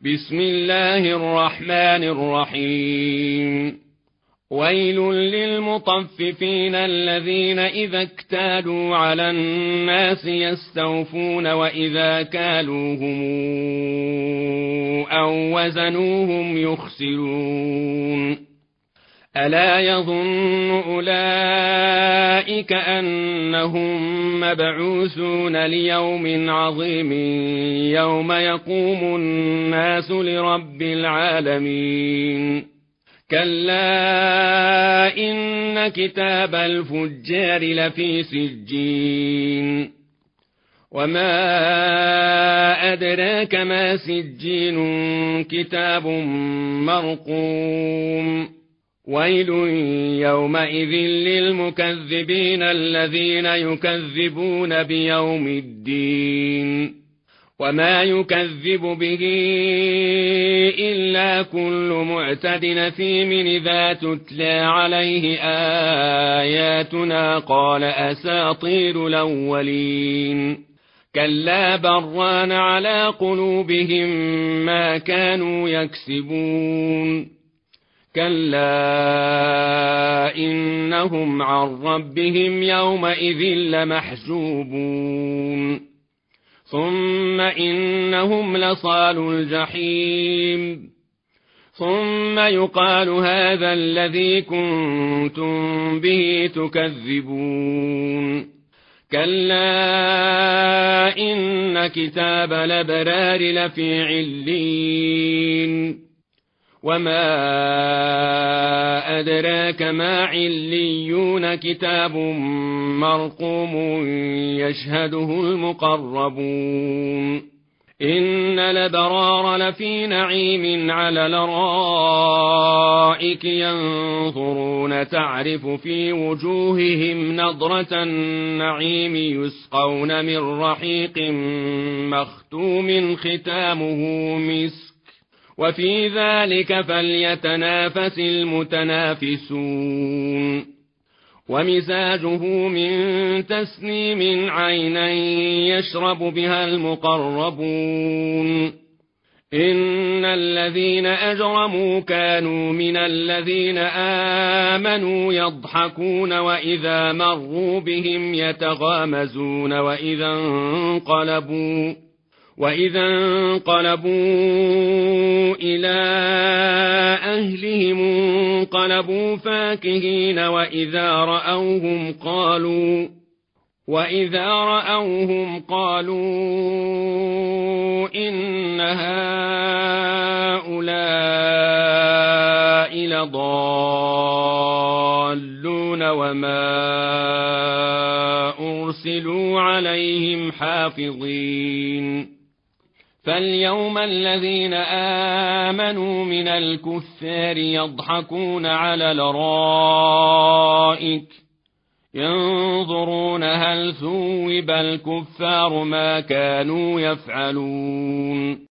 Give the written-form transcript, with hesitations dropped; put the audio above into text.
بسم الله الرحمن الرحيم. ويل للمطففين الذين إذا اكتالوا على الناس يستوفون وإذا كالوهم أو وزنوهم يخسرون. ألا يظن أولئك أنهم مبعوثون ليوم عظيم يوم يقوم الناس لرب العالمين. كلا إن كتاب الفجار لفي سجين. وما أدراك ما سجين كتاب مرقوم. ويل يومئذ للمكذبين الذين يكذبون بيوم الدين. وما يكذب به إلا كل معتد أثيم إذا تتلى عليه آياتنا قال أساطير الأولين. كلا بران على قلوبهم ما كانوا يكسبون. كلا إنهم عن ربهم يومئذ لمحجوبون. ثم إنهم لصالو الجحيم. ثم يقال هذا الذي كنتم به تكذبون. كلا إن كتاب الأبرار لفي علين. وما أدراك ما عليون كتاب مرقوم يشهده المقربون. إن الأبرار لفي نعيم على الأرائك ينظرون تعرف في وجوههم نضرة النعيم يسقون من رحيق مختوم ختامه مسك وفي ذلك فليتنافس المتنافسون. ومزاجه من تسنيم عينا يشرب بها المقربون. إن الذين أجرموا كانوا من الذين آمنوا يضحكون وإذا مروا بهم يتغامزون وإذا انقلبوا إلى أهلهم انقلبوا فاكهين وإذا رأوهم قالوا إن هؤلاء لضالون وما أرسلوا عليهم حافظين. فاليوم الذين آمنوا من الكفار يضحكون على الأرائك ينظرون هل ثوب الكفار ما كانوا يفعلون.